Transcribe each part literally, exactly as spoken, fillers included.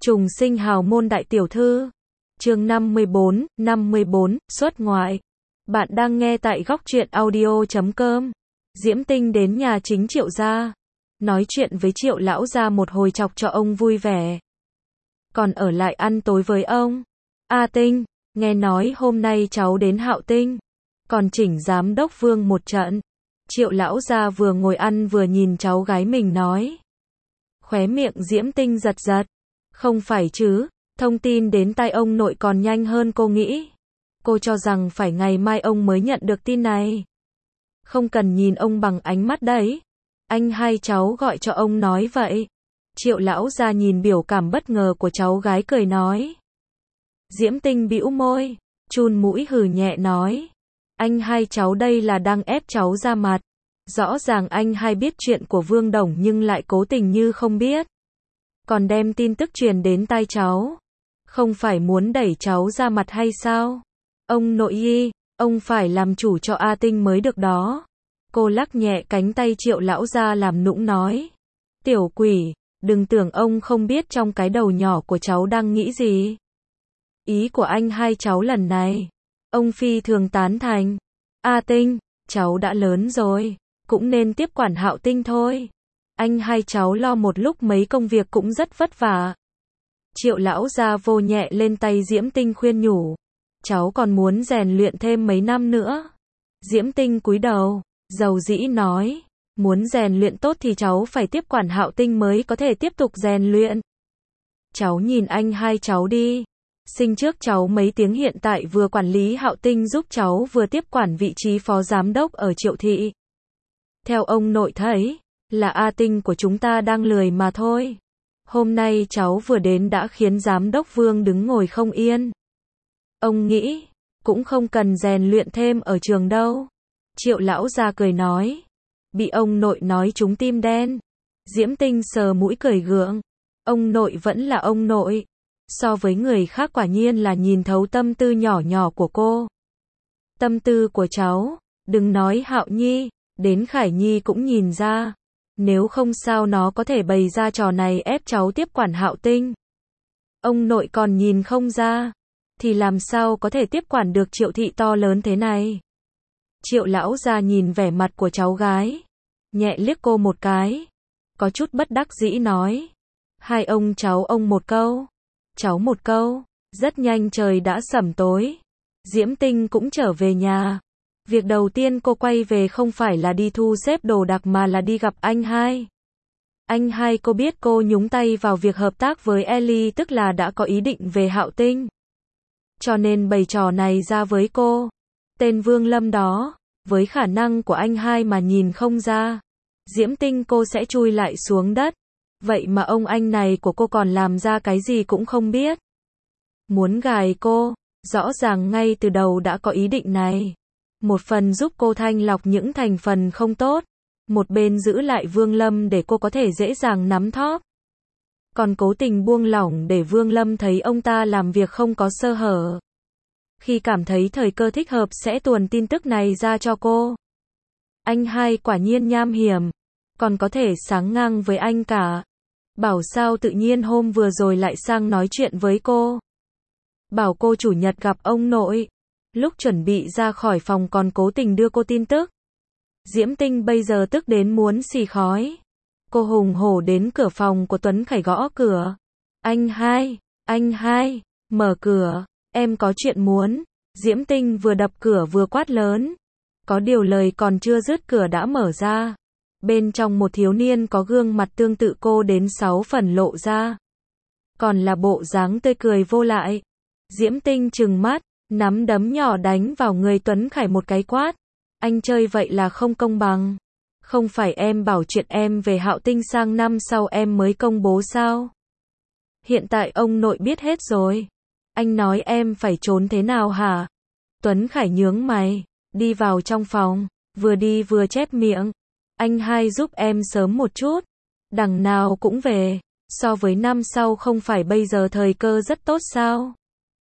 Trùng sinh hào môn đại tiểu thư. Chương năm mươi bốn, năm mươi bốn, xuất ngoại. Bạn đang nghe tại góc truyện audio chấm com. Diễm Tinh đến nhà chính Triệu gia, nói chuyện với Triệu lão gia một hồi chọc cho ông vui vẻ. Còn ở lại ăn tối với ông. A Tinh, nghe nói hôm nay cháu đến Hạo Tinh, còn chỉnh giám đốc Vương một trận. Triệu lão gia vừa ngồi ăn vừa nhìn cháu gái mình nói. Khóe miệng Diễm Tinh giật giật. Không phải chứ, thông tin đến tai ông nội còn nhanh hơn cô nghĩ. Cô cho rằng phải ngày mai ông mới nhận được tin này. Không cần nhìn ông bằng ánh mắt đấy. Anh hai cháu gọi cho ông nói vậy. Triệu lão gia nhìn biểu cảm bất ngờ của cháu gái cười nói. Diễm Tinh bĩu môi, chun mũi hừ nhẹ nói. Anh hai cháu đây là đang ép cháu ra mặt. Rõ ràng anh hai biết chuyện của Vương Đồng nhưng lại cố tình như không biết. Còn đem tin tức truyền đến tai cháu. Không phải muốn đẩy cháu ra mặt hay sao? Ông nội y, ông phải làm chủ cho A Tinh mới được đó. Cô lắc nhẹ cánh tay Triệu lão gia làm nũng nói. Tiểu quỷ, đừng tưởng ông không biết trong cái đầu nhỏ của cháu đang nghĩ gì. Ý của anh hai cháu lần này, ông phi thường tán thành. A Tinh, cháu đã lớn rồi, cũng nên tiếp quản Hạo Tinh thôi. Anh hai cháu lo một lúc mấy công việc cũng rất vất vả. Triệu lão gia vô nhẹ lên tay Diễm Tinh khuyên nhủ. Cháu còn muốn rèn luyện thêm mấy năm nữa. Diễm Tinh cúi đầu, dầu dĩ nói. Muốn rèn luyện tốt thì cháu phải tiếp quản Hạo Tinh mới có thể tiếp tục rèn luyện. Cháu nhìn anh hai cháu đi. Sinh trước cháu mấy tiếng hiện tại vừa quản lý Hạo Tinh giúp cháu vừa tiếp quản vị trí phó giám đốc ở Triệu thị. Theo ông nội thấy, là A Tinh của chúng ta đang lười mà thôi. Hôm nay cháu vừa đến đã khiến giám đốc Vương đứng ngồi không yên. Ông nghĩ, cũng không cần rèn luyện thêm ở trường đâu. Triệu lão gia cười nói. Bị ông nội nói trúng tim đen. Diễm Tinh sờ mũi cười gượng. Ông nội vẫn là ông nội. So với người khác quả nhiên là nhìn thấu tâm tư nhỏ nhỏ của cô. Tâm tư của cháu, đừng nói Hạo Nhi, đến Khải Nhi cũng nhìn ra. Nếu không sao nó có thể bày ra trò này ép cháu tiếp quản Hạo Tinh. Ông nội còn nhìn không ra, thì làm sao có thể tiếp quản được Triệu thị to lớn thế này. Triệu lão gia nhìn vẻ mặt của cháu gái, nhẹ liếc cô một cái, có chút bất đắc dĩ nói. Hai ông cháu ông một câu, cháu một câu, rất nhanh trời đã sẩm tối. Diễm Tinh cũng trở về nhà. Việc đầu tiên cô quay về không phải là đi thu xếp đồ đạc mà là đi gặp anh hai. Anh hai cô biết cô nhúng tay vào việc hợp tác với Ellie tức là đã có ý định về Hạo Tinh. Cho nên bày trò này ra với cô. Tên Vương Lâm đó, với khả năng của anh hai mà nhìn không ra. Diễm Tinh cô sẽ chui lại xuống đất. Vậy mà ông anh này của cô còn làm ra cái gì cũng không biết. Muốn gài cô, rõ ràng ngay từ đầu đã có ý định này. Một phần giúp cô thanh lọc những thành phần không tốt. Một bên giữ lại Vương Lâm để cô có thể dễ dàng nắm thóp. Còn cố tình buông lỏng để Vương Lâm thấy ông ta làm việc không có sơ hở. Khi cảm thấy thời cơ thích hợp sẽ tuồn tin tức này ra cho cô. Anh hai quả nhiên nham hiểm. Còn có thể sáng ngang với anh cả. Bảo sao tự nhiên hôm vừa rồi lại sang nói chuyện với cô. Bảo cô chủ nhật gặp ông nội. Lúc chuẩn bị ra khỏi phòng còn cố tình đưa cô tin tức. Diễm Tinh bây giờ tức đến muốn xì khói. Cô hùng hổ đến cửa phòng của Tuấn Khải gõ cửa. Anh hai, anh hai, mở cửa, em có chuyện muốn. Diễm Tinh vừa đập cửa vừa quát lớn. Có điều lời còn chưa dứt cửa đã mở ra. Bên trong một thiếu niên có gương mặt tương tự cô đến sáu phần lộ ra. Còn là bộ dáng tươi cười vô lại. Diễm Tinh trừng mắt, nắm đấm nhỏ đánh vào người Tuấn Khải một cái quát. Anh chơi vậy là không công bằng. Không phải em bảo chuyện em về Hạo Tinh sang năm sau em mới công bố sao? Hiện tại ông nội biết hết rồi. Anh nói em phải trốn thế nào hả? Tuấn Khải nhướng mày, đi vào trong phòng, vừa đi vừa chép miệng. Anh hai giúp em sớm một chút. Đằng nào cũng về. So với năm sau không phải bây giờ thời cơ rất tốt sao?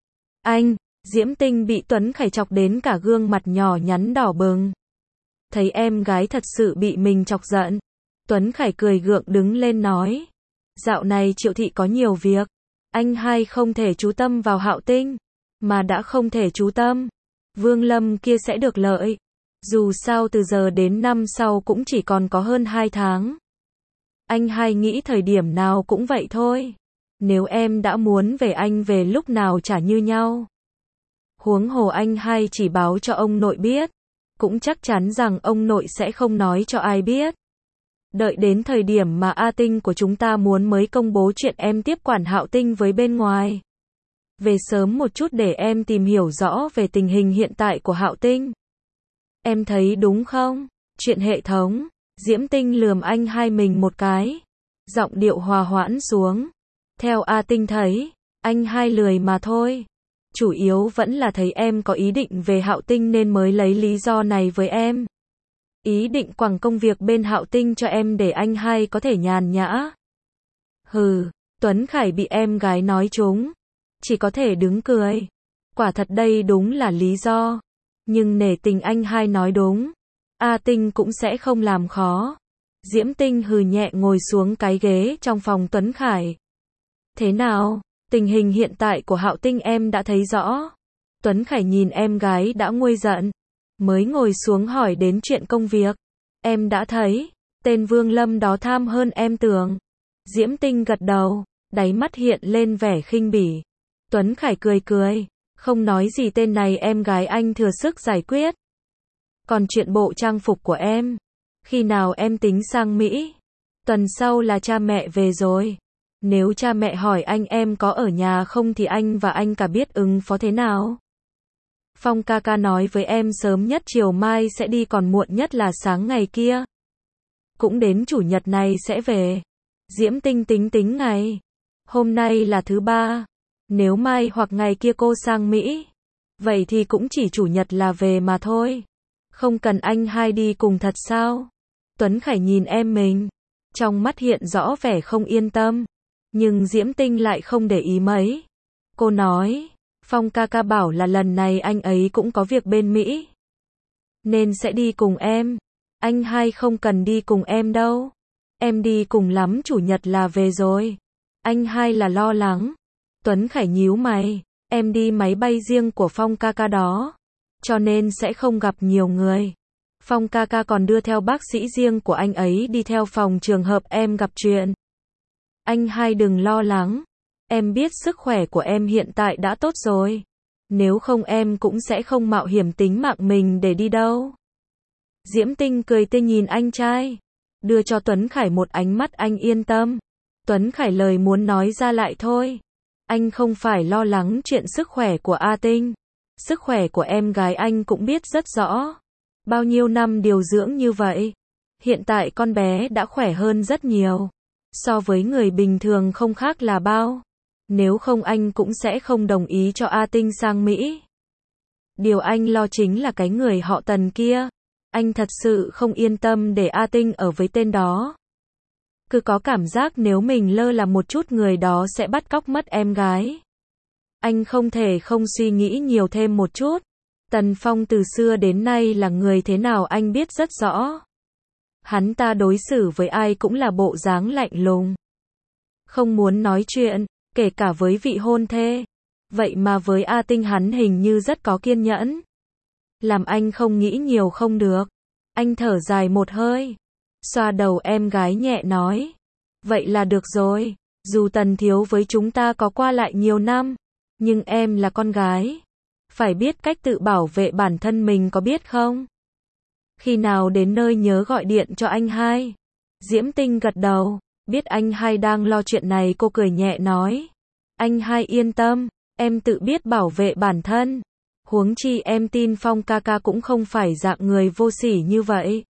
Anh, Diễm Tinh bị Tuấn Khải chọc đến cả gương mặt nhỏ nhắn đỏ bừng. Thấy em gái thật sự bị mình chọc giận. Tuấn Khải cười gượng đứng lên nói. Dạo này Triệu thị có nhiều việc. Anh hai không thể chú tâm vào Hạo Tinh, mà đã không thể chú tâm, Vương Lâm kia sẽ được lợi. Dù sao từ giờ đến năm sau cũng chỉ còn có hơn hai tháng. Anh hai nghĩ thời điểm nào cũng vậy thôi. Nếu em đã muốn về anh về lúc nào chả như nhau. Huống hồ anh hai chỉ báo cho ông nội biết. Cũng chắc chắn rằng ông nội sẽ không nói cho ai biết. Đợi đến thời điểm mà A Tinh của chúng ta muốn mới công bố chuyện em tiếp quản Hạo Tinh với bên ngoài. Về sớm một chút để em tìm hiểu rõ về tình hình hiện tại của Hạo Tinh. Em thấy đúng không? Chuyện hệ thống. Diễm Tinh lườm anh hai mình một cái. Giọng điệu hòa hoãn xuống. Theo A Tinh thấy, anh hai lười mà thôi. Chủ yếu vẫn là thấy em có ý định về Hạo Tinh nên mới lấy lý do này với em. Ý định quẳng công việc bên Hạo Tinh cho em để anh hai có thể nhàn nhã. Hừ, Tuấn Khải bị em gái nói trúng. Chỉ có thể đứng cười. Quả thật đây đúng là lý do. Nhưng nể tình anh hai nói đúng. A Tinh cũng sẽ không làm khó. Diễm Tinh hừ nhẹ ngồi xuống cái ghế trong phòng Tuấn Khải. Thế nào? Tình hình hiện tại của Hạo Tinh em đã thấy rõ. Tuấn Khải nhìn em gái đã nguôi giận. Mới ngồi xuống hỏi đến chuyện công việc. Em đã thấy. Tên Vương Lâm đó tham hơn em tưởng. Diễm Tinh gật đầu. Đáy mắt hiện lên vẻ khinh bỉ. Tuấn Khải cười cười. Không nói gì tên này em gái anh thừa sức giải quyết. Còn chuyện bộ trang phục của em. Khi nào em tính sang Mỹ? Tuần sau là cha mẹ về rồi. Nếu cha mẹ hỏi anh em có ở nhà không thì anh và anh cả biết ứng phó thế nào? Phong ca ca nói với em sớm nhất chiều mai sẽ đi còn muộn nhất là sáng ngày kia. Cũng đến chủ nhật này sẽ về. Diễm Tinh tính tính ngày. Hôm nay là thứ ba. Nếu mai hoặc ngày kia cô sang Mỹ. Vậy thì cũng chỉ chủ nhật là về mà thôi. Không cần anh hai đi cùng thật sao? Tuấn Khải nhìn em mình. Trong mắt hiện rõ vẻ không yên tâm. Nhưng Diễm Tinh lại không để ý mấy. Cô nói, Phong ca ca bảo là lần này anh ấy cũng có việc bên Mỹ. Nên sẽ đi cùng em. Anh hai không cần đi cùng em đâu. Em đi cùng lắm chủ nhật là về rồi. Anh hai là lo lắng. Tuấn Khải nhíu mày. Em đi máy bay riêng của Phong ca ca đó. Cho nên sẽ không gặp nhiều người. Phong ca ca còn đưa theo bác sĩ riêng của anh ấy đi theo phòng trường hợp em gặp chuyện. Anh hai đừng lo lắng. Em biết sức khỏe của em hiện tại đã tốt rồi. Nếu không em cũng sẽ không mạo hiểm tính mạng mình để đi đâu. Diễm Tinh cười tươi nhìn anh trai. Đưa cho Tuấn Khải một ánh mắt anh yên tâm. Tuấn Khải lời muốn nói ra lại thôi. Anh không phải lo lắng chuyện sức khỏe của A Tinh. Sức khỏe của em gái anh cũng biết rất rõ. Bao nhiêu năm điều dưỡng như vậy. Hiện tại con bé đã khỏe hơn rất nhiều. So với người bình thường không khác là bao. Nếu không anh cũng sẽ không đồng ý cho A Tinh sang Mỹ. Điều anh lo chính là cái người họ Tần kia. Anh thật sự không yên tâm để A Tinh ở với tên đó. Cứ có cảm giác nếu mình lơ là một chút người đó sẽ bắt cóc mất em gái. Anh không thể không suy nghĩ nhiều thêm một chút. Tần Phong từ xưa đến nay là người thế nào anh biết rất rõ. Hắn ta đối xử với ai cũng là bộ dáng lạnh lùng. Không muốn nói chuyện, kể cả với vị hôn thê. Vậy mà với A Tinh hắn hình như rất có kiên nhẫn. Làm anh không nghĩ nhiều không được. Anh thở dài một hơi. Xoa đầu em gái nhẹ nói. Vậy là được rồi. Dù Tần thiếu với chúng ta có qua lại nhiều năm. Nhưng em là con gái. Phải biết cách tự bảo vệ bản thân mình có biết không? Khi nào đến nơi nhớ gọi điện cho anh hai. Diễm Tinh gật đầu. Biết anh hai đang lo chuyện này cô cười nhẹ nói. Anh hai yên tâm. Em tự biết bảo vệ bản thân. Huống chi em tin Phong ca ca cũng không phải dạng người vô sỉ như vậy.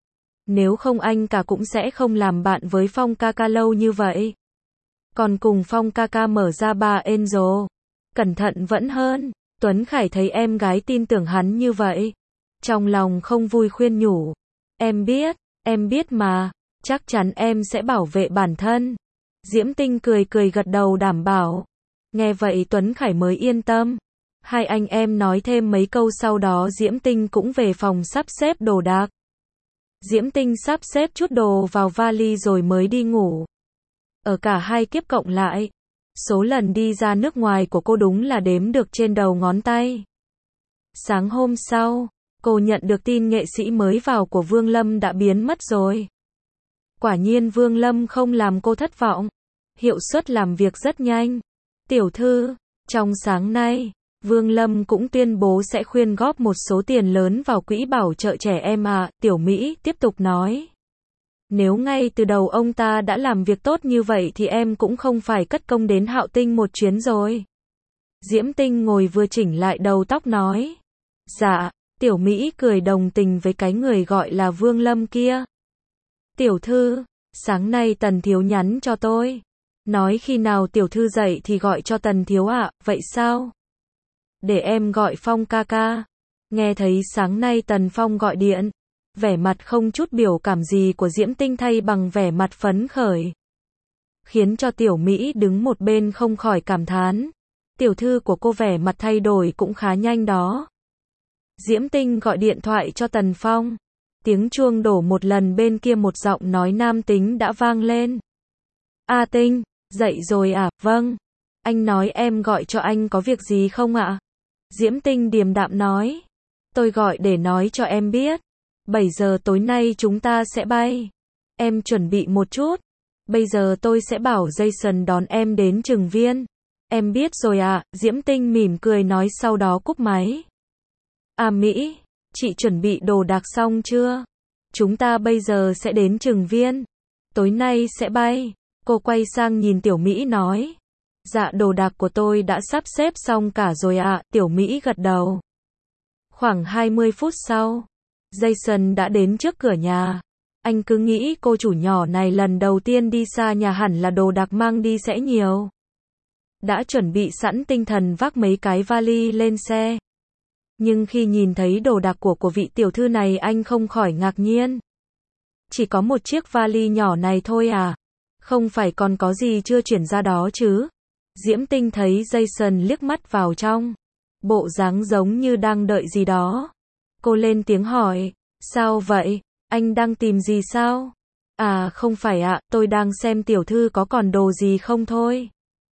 Nếu không anh cả cũng sẽ không làm bạn với Phong ca ca lâu như vậy. Còn cùng Phong ca ca mở ra ba Angel. Cẩn thận vẫn hơn. Tuấn Khải thấy em gái tin tưởng hắn như vậy. Trong lòng không vui khuyên nhủ. Em biết, em biết mà. Chắc chắn em sẽ bảo vệ bản thân. Diễm Tinh cười cười gật đầu đảm bảo. Nghe vậy Tuấn Khải mới yên tâm. Hai anh em nói thêm mấy câu sau đó Diễm Tinh cũng về phòng sắp xếp đồ đạc. Diễm Tinh sắp xếp chút đồ vào vali rồi mới đi ngủ. Ở cả hai kiếp cộng lại, Số lần đi ra nước ngoài của cô đúng là đếm được trên đầu ngón tay. Sáng hôm sau, cô nhận được tin nghệ sĩ mới vào của Vương Lâm đã biến mất rồi. Quả nhiên Vương Lâm không làm cô thất vọng. Hiệu suất làm việc rất nhanh. Tiểu thư, trong sáng nay, Vương Lâm cũng tuyên bố sẽ khuyên góp một số tiền lớn vào quỹ bảo trợ trẻ em à, Tiểu Mỹ tiếp tục nói. Nếu ngay từ đầu ông ta đã làm việc tốt như vậy thì em cũng không phải cất công đến Hạo Tinh một chuyến rồi. Diễm Tinh ngồi vừa chỉnh lại đầu tóc nói. Dạ, Tiểu Mỹ cười đồng tình với cái người gọi là Vương Lâm kia. Tiểu thư, sáng nay Tần Thiếu nhắn cho tôi. Nói khi nào tiểu thư dậy thì gọi cho Tần Thiếu ạ, à, vậy sao? Để em gọi Phong ca ca. Nghe thấy sáng nay Tần Phong gọi điện, vẻ mặt không chút biểu cảm gì của Diễm Tinh thay bằng vẻ mặt phấn khởi. Khiến cho Tiểu Mỹ đứng một bên không khỏi cảm thán. Tiểu thư của cô vẻ mặt thay đổi cũng khá nhanh đó. Diễm Tinh gọi điện thoại cho Tần Phong. Tiếng chuông đổ một lần bên kia một giọng nói nam tính đã vang lên. A Tinh, dậy rồi à? Vâng. Anh nói em gọi cho anh có việc gì không ạ? Diễm Tinh điềm đạm nói. Tôi gọi để nói cho em biết. bảy giờ tối nay chúng ta sẽ bay. Em chuẩn bị một chút. Bây giờ tôi sẽ bảo Jason đón em đến Trường Viên. Em biết rồi ạ, à, Diễm Tinh mỉm cười nói sau đó cúp máy. À Mỹ, chị chuẩn bị đồ đạc xong chưa? Chúng ta bây giờ sẽ đến Trường Viên. Tối nay sẽ bay. Cô quay sang nhìn Tiểu Mỹ nói. Dạ đồ đạc của tôi đã sắp xếp xong cả rồi ạ, à, Tiểu Mỹ gật đầu. Khoảng hai mươi phút sau, Jason đã đến trước cửa nhà. Anh cứ nghĩ cô chủ nhỏ này lần đầu tiên đi xa nhà hẳn là đồ đạc mang đi sẽ nhiều. Đã chuẩn bị sẵn tinh thần vác mấy cái vali lên xe. Nhưng khi nhìn thấy đồ đạc của của vị tiểu thư này anh không khỏi ngạc nhiên. Chỉ có một chiếc vali nhỏ này thôi à? Không phải còn có gì chưa chuyển ra đó chứ? Diễm Tinh thấy Jason liếc mắt vào trong. Bộ dáng giống như đang đợi gì đó. Cô lên tiếng hỏi. Sao vậy? Anh đang tìm gì sao? À không phải ạ, tôi đang xem tiểu thư có còn đồ gì không thôi.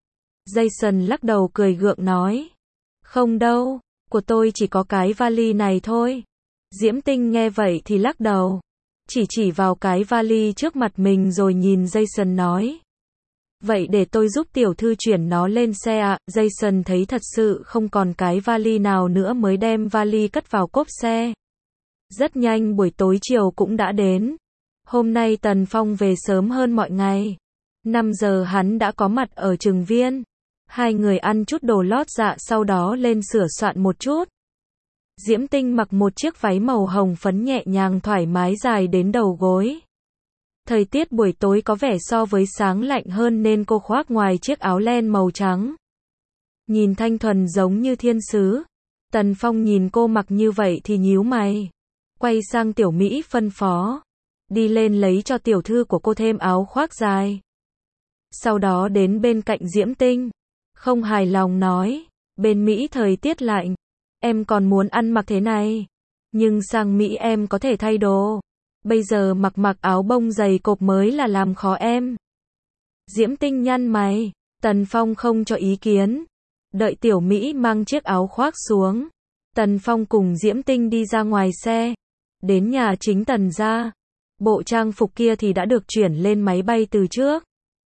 Jason lắc đầu cười gượng nói. Không đâu, của tôi chỉ có cái vali này thôi. Diễm Tinh nghe vậy thì lắc đầu. Chỉ chỉ vào cái vali trước mặt mình rồi nhìn Jason nói. Vậy để tôi giúp tiểu thư chuyển nó lên xe ạ. Jason thấy thật sự không còn cái vali nào nữa mới đem vali cất vào cốp xe. Rất nhanh buổi tối chiều cũng đã đến. Hôm nay Tần Phong về sớm hơn mọi ngày. năm giờ hắn đã có mặt ở Trường Viên. Hai người ăn chút đồ lót dạ sau đó lên sửa soạn một chút. Diễm Tinh mặc một chiếc váy màu hồng phấn nhẹ nhàng thoải mái dài đến đầu gối. Thời tiết buổi tối có vẻ so với sáng lạnh hơn nên cô khoác ngoài chiếc áo len màu trắng. Nhìn thanh thuần giống như thiên sứ. Tần Phong nhìn cô mặc như vậy thì nhíu mày. Quay sang Tiểu Mỹ phân phó. Đi lên lấy cho tiểu thư của cô thêm áo khoác dài. Sau đó đến bên cạnh Diễm Tinh. Không hài lòng nói. Bên Mỹ thời tiết lạnh. Em còn muốn ăn mặc thế này. Nhưng sang Mỹ em có thể thay đồ. Bây giờ mặc mặc áo bông dày cộp mới là làm khó em. Diễm Tinh nhăn mày. Tần Phong không cho ý kiến. Đợi Tiểu Mỹ mang chiếc áo khoác xuống. Tần Phong cùng Diễm Tinh đi ra ngoài xe. Đến nhà chính Tần gia. Bộ trang phục kia thì đã được chuyển lên máy bay từ trước.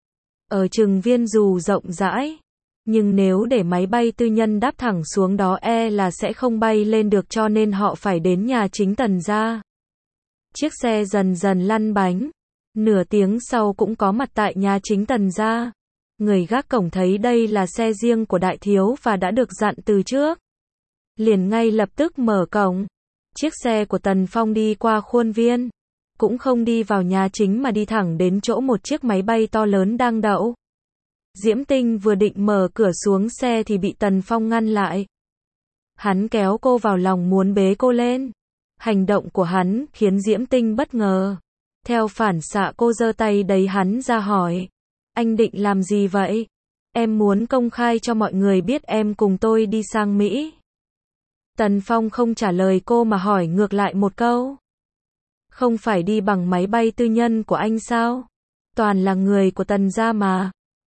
Ở Trường Viên dù rộng rãi. Nhưng nếu để máy bay tư nhân đáp thẳng xuống đó e là sẽ không bay lên được cho nên họ phải đến nhà chính Tần gia. Chiếc xe dần dần lăn bánh. Nửa tiếng sau cũng có mặt tại nhà chính Tần gia. Người gác cổng thấy đây là xe riêng của đại thiếu và đã được dặn từ trước. Liền ngay lập tức mở cổng. Chiếc xe của Tần Phong đi qua khuôn viên. Cũng không đi vào nhà chính mà đi thẳng đến chỗ một chiếc máy bay to lớn đang đậu. Diễm Tinh vừa định mở cửa xuống xe thì bị Tần Phong ngăn lại. Hắn kéo cô vào lòng muốn bế cô lên. Hành động của hắn khiến Diễm Tinh bất ngờ. Theo phản xạ cô giơ tay đẩy hắn ra hỏi. Anh định làm gì vậy? Em muốn công khai cho mọi người biết em cùng tôi đi sang Mỹ. Tần Phong không trả lời cô mà hỏi ngược lại một câu. Không phải đi bằng máy bay tư nhân của anh sao? Toàn là người của Tần gia mà.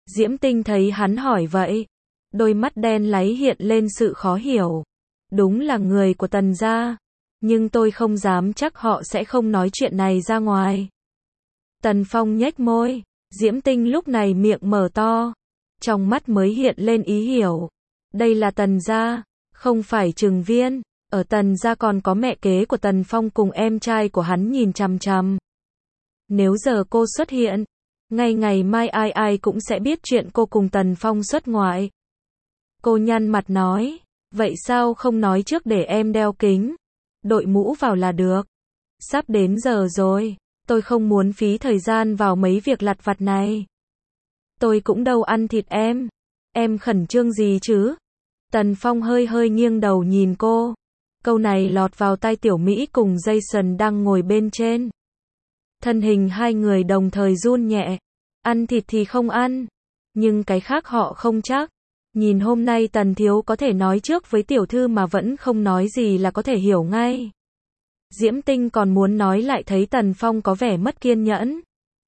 Diễm Tinh thấy hắn hỏi vậy, đôi mắt đen láy hiện lên sự khó hiểu. Đúng là người của Tần gia, nhưng tôi không dám chắc họ sẽ không nói chuyện này ra ngoài. Tần Phong nhếch môi, Diễm Tinh lúc này miệng mở to, trong mắt mới hiện lên ý hiểu. Đây là Tần gia, không phải Trừng Viên, ở Tần gia còn có mẹ kế của Tần Phong cùng em trai của hắn nhìn chằm chằm. Nếu giờ cô xuất hiện, ngay ngày mai ai ai cũng sẽ biết chuyện cô cùng Tần Phong xuất ngoại. Cô nhăn mặt nói, vậy sao không nói trước để em đeo kính, đội mũ vào là được. Sắp đến giờ rồi, tôi không muốn phí thời gian vào mấy việc lặt vặt này. Tôi cũng đâu ăn thịt em, em khẩn trương gì chứ? Tần Phong hơi hơi nghiêng đầu nhìn cô. Câu này lọt vào tai Tiểu Mỹ cùng Jason đang ngồi bên trên. Thân hình hai người đồng thời run nhẹ. Ăn thịt thì không ăn, nhưng cái khác họ không chắc. Nhìn hôm nay Tần thiếu có thể nói trước với tiểu thư mà vẫn không nói gì là có thể hiểu ngay. Diễm Tinh còn muốn nói lại thấy Tần Phong có vẻ mất kiên nhẫn.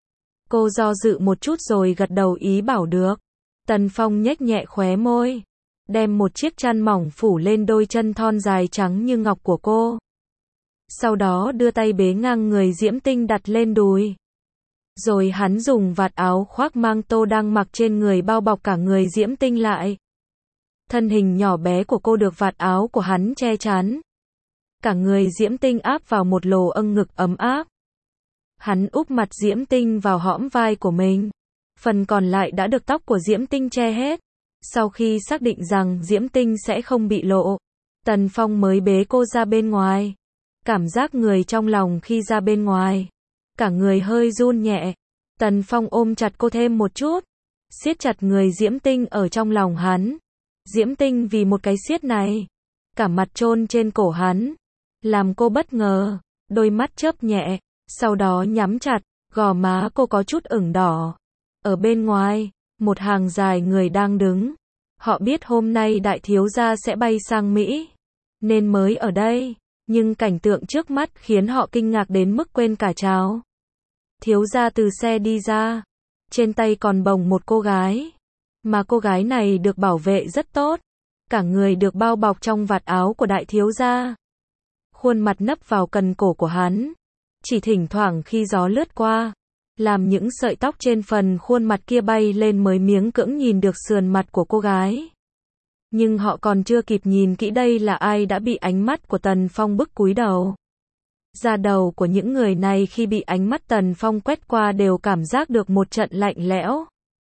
Cô do dự một chút rồi gật đầu ý bảo được. Tần Phong nhếch nhẹ khóe môi, đem một chiếc chăn mỏng phủ lên đôi chân thon dài trắng như ngọc của cô. Sau đó đưa tay bế ngang người Diễm Tinh đặt lên đùi. Rồi hắn dùng vạt áo khoác mang tô đang mặc trên người bao bọc cả người Diễm Tinh lại. Thân hình nhỏ bé của cô được vạt áo của hắn che chắn. Cả người Diễm Tinh áp vào một lồ âng ngực ấm áp. Hắn úp mặt Diễm Tinh vào hõm vai của mình. Phần còn lại đã được tóc của Diễm Tinh che hết. Sau khi xác định rằng Diễm Tinh sẽ không bị lộ, Tần Phong mới bế cô ra bên ngoài. Cảm giác người trong lòng khi ra bên ngoài, cả người hơi run nhẹ. Tần Phong ôm chặt cô thêm một chút, siết chặt người Diễm Tinh ở trong lòng hắn. Diễm Tinh vì một cái siết này, cả mặt chôn trên cổ hắn, làm cô bất ngờ, đôi mắt chớp nhẹ, sau đó nhắm chặt, gò má cô có chút ửng đỏ. Ở bên ngoài, một hàng dài người đang đứng. Họ biết hôm nay đại thiếu gia sẽ bay sang Mỹ, nên mới ở đây, nhưng cảnh tượng trước mắt khiến họ kinh ngạc đến mức quên cả chào. Thiếu gia từ xe đi ra, trên tay còn bồng một cô gái, mà cô gái này được bảo vệ rất tốt, cả người được bao bọc trong vạt áo của đại thiếu gia. Khuôn mặt nấp vào cần cổ của hắn, chỉ thỉnh thoảng khi gió lướt qua, làm những sợi tóc trên phần khuôn mặt kia bay lên mới miếng cưỡng nhìn được sườn mặt của cô gái. Nhưng họ còn chưa kịp nhìn kỹ đây là ai đã bị ánh mắt của Tần Phong bức cúi đầu. Da đầu của những người này khi bị ánh mắt Tần Phong quét qua đều cảm giác được một trận lạnh lẽo.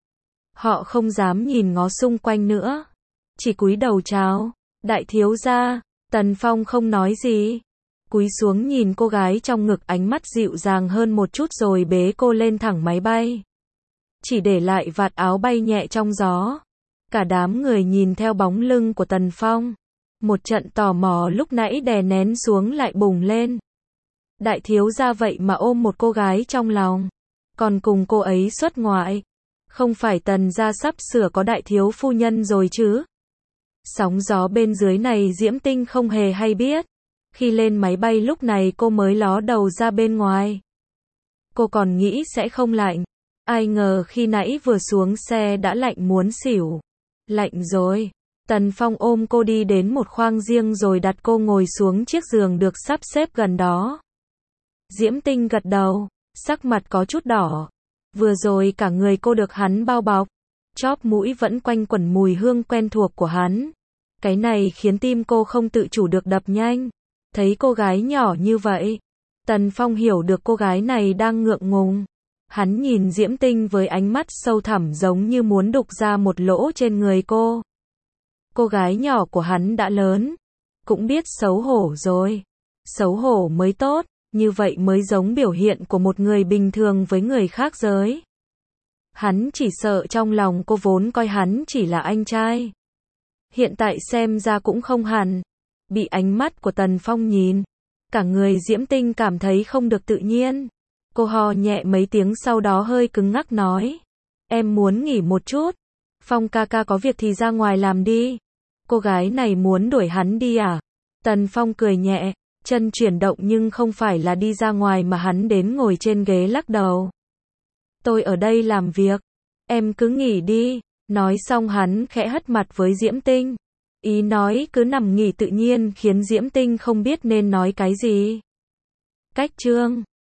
Họ không dám nhìn ngó xung quanh nữa, chỉ cúi đầu chào, đại thiếu gia. Tần Phong không nói gì, cúi xuống nhìn cô gái trong ngực, ánh mắt dịu dàng hơn một chút rồi bế cô lên thẳng máy bay. Chỉ để lại vạt áo bay nhẹ trong gió. Cả đám người nhìn theo bóng lưng của Tần Phong. Một trận tò mò lúc nãy đè nén xuống lại bùng lên. Đại thiếu gia vậy mà ôm một cô gái trong lòng, còn cùng cô ấy xuất ngoại. Không phải Tần gia sắp sửa có đại thiếu phu nhân rồi chứ? Sóng gió bên dưới này Diễm Tinh không hề hay biết. Khi lên máy bay lúc này cô mới ló đầu ra bên ngoài. Cô còn nghĩ sẽ không lạnh. Ai ngờ khi nãy vừa xuống xe đã lạnh muốn xỉu. Lạnh rồi. Tần Phong ôm cô đi đến một khoang riêng rồi đặt cô ngồi xuống chiếc giường được sắp xếp gần đó. Diễm Tinh gật đầu, sắc mặt có chút đỏ. Vừa rồi cả người cô được hắn bao bọc, chóp mũi vẫn quanh quẩn mùi hương quen thuộc của hắn. Cái này khiến tim cô không tự chủ được đập nhanh. Thấy cô gái nhỏ như vậy, Tần Phong hiểu được cô gái này đang ngượng ngùng. Hắn nhìn Diễm Tinh với ánh mắt sâu thẳm giống như muốn đục ra một lỗ trên người cô. Cô gái nhỏ của hắn đã lớn, cũng biết xấu hổ rồi. Xấu hổ mới tốt, như vậy mới giống biểu hiện của một người bình thường với người khác giới. Hắn chỉ sợ trong lòng cô vốn coi hắn chỉ là anh trai. Hiện tại xem ra cũng không hẳn. Bị ánh mắt của Tần Phong nhìn, cả người Diễm Tinh cảm thấy không được tự nhiên. Cô ho nhẹ mấy tiếng sau đó hơi cứng ngắc nói. Em muốn nghỉ một chút. Phong ca ca có việc thì ra ngoài làm đi. Cô gái này muốn đuổi hắn đi à? Tần Phong cười nhẹ, chân chuyển động nhưng không phải là đi ra ngoài mà hắn đến ngồi trên ghế lắc đầu. Tôi ở đây làm việc. Em cứ nghỉ đi. Nói xong hắn khẽ hất mặt với Diễm Tinh. Ý nói cứ nằm nghỉ tự nhiên khiến Diễm Tinh không biết nên nói cái gì. Cách chương